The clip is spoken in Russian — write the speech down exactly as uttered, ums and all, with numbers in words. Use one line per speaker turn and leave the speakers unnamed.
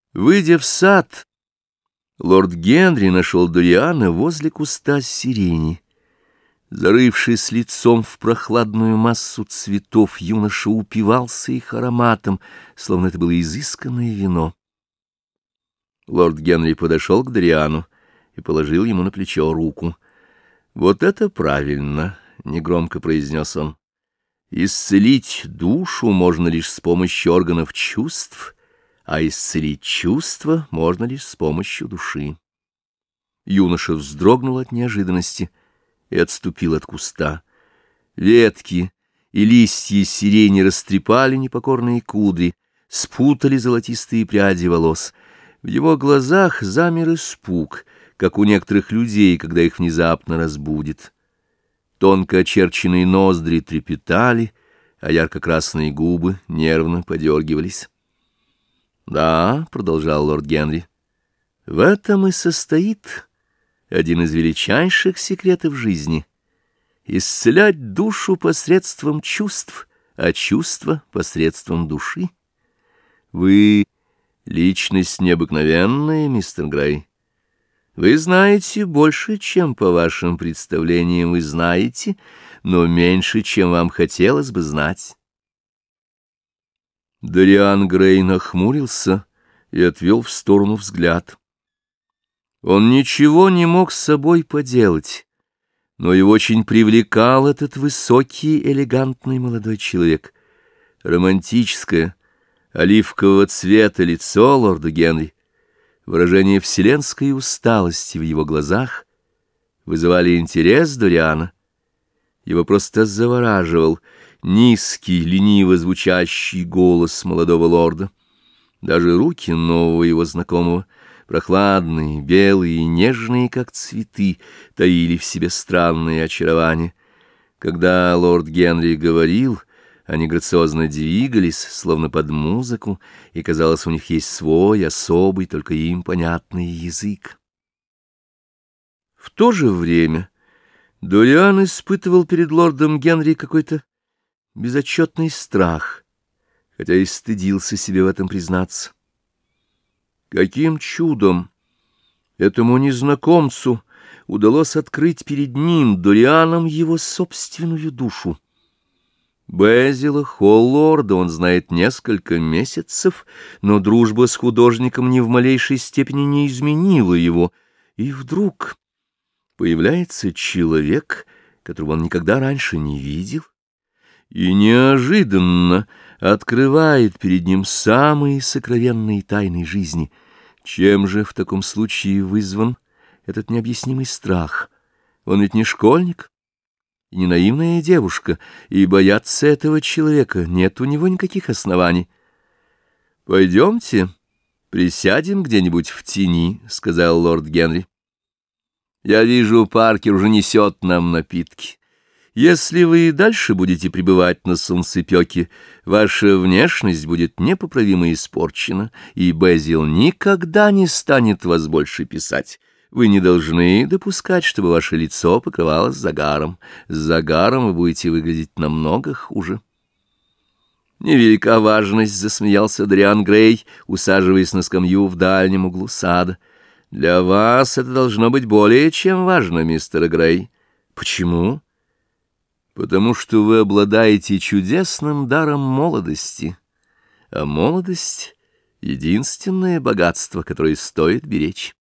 Выйдя в сад, лорд Генри нашел Дориана возле куста сирени. Зарывшись лицом в прохладную массу цветов, юноша упивался их ароматом, словно это было изысканное вино. Лорд Генри подошел к Дориану и положил ему на плечо руку. «Вот это правильно», — негромко произнес он. «Исцелить душу можно лишь с помощью органов чувств, а исцелить чувства можно лишь с помощью души». Юноша вздрогнул от неожиданности и отступил от куста. Ветки и листья сирени растрепали непокорные кудри, спутали золотистые пряди волос. В его глазах замер испуг, как у некоторых людей, когда их внезапно разбудит. Тонко очерченные ноздри трепетали, а ярко-красные губы нервно подергивались. «Да», — продолжал лорд Генри, — «в этом и состоит один из величайших секретов жизни — исцелять душу посредством чувств, а чувства посредством души. Вы личность необыкновенная, мистер Грей. Вы знаете больше, чем по вашим представлениям вы знаете, но меньше, чем вам хотелось бы знать». Дориан Грей нахмурился и отвел в сторону взгляд. Он ничего не мог с собой поделать, но его очень привлекал этот высокий, элегантный молодой человек. Романтическое, оливкового цвета лицо лорда Генри, выражение вселенской усталости в его глазах вызывали интерес Дориана. Его просто завораживал низкий, лениво звучащий голос молодого лорда. Даже руки нового его знакомого, прохладные, белые и нежные, как цветы, таили в себе странное очарование. Когда лорд Генри говорил, они грациозно двигались, словно под музыку, и, казалось, у них есть свой, особый, только им понятный язык. В то же время Дориан испытывал перед лордом Генри какой-то безотчетный страх, хотя и стыдился себе в этом признаться. Каким чудом этому незнакомцу удалось открыть перед ним, Дорианом, его собственную душу? Безила Холлорда он знает несколько месяцев, но дружба с художником ни в малейшей степени не изменила его, и вдруг появляется человек, которого он никогда раньше не видел, и неожиданно открывает перед ним самые сокровенные тайны жизни. Чем же в таком случае вызван этот необъяснимый страх? Он ведь не школьник и не наивная девушка, и бояться этого человека нет у него никаких оснований. «Пойдемте, присядем где-нибудь в тени», — сказал лорд Генри. «Я вижу, Паркер уже несет нам напитки. Если вы и дальше будете пребывать на солнцепёке, ваша внешность будет непоправимо испорчена, и Безил никогда не станет вас больше писать. Вы не должны допускать, чтобы ваше лицо покрывалось загаром. С загаром вы будете выглядеть намного хуже». «Невелика важность», — засмеялся Дориан Грей, усаживаясь на скамью в дальнем углу сада. «Для вас это должно быть более чем важно, мистер Грей». «Почему?» «Потому что вы обладаете чудесным даром молодости, а молодость — единственное богатство, которое стоит беречь».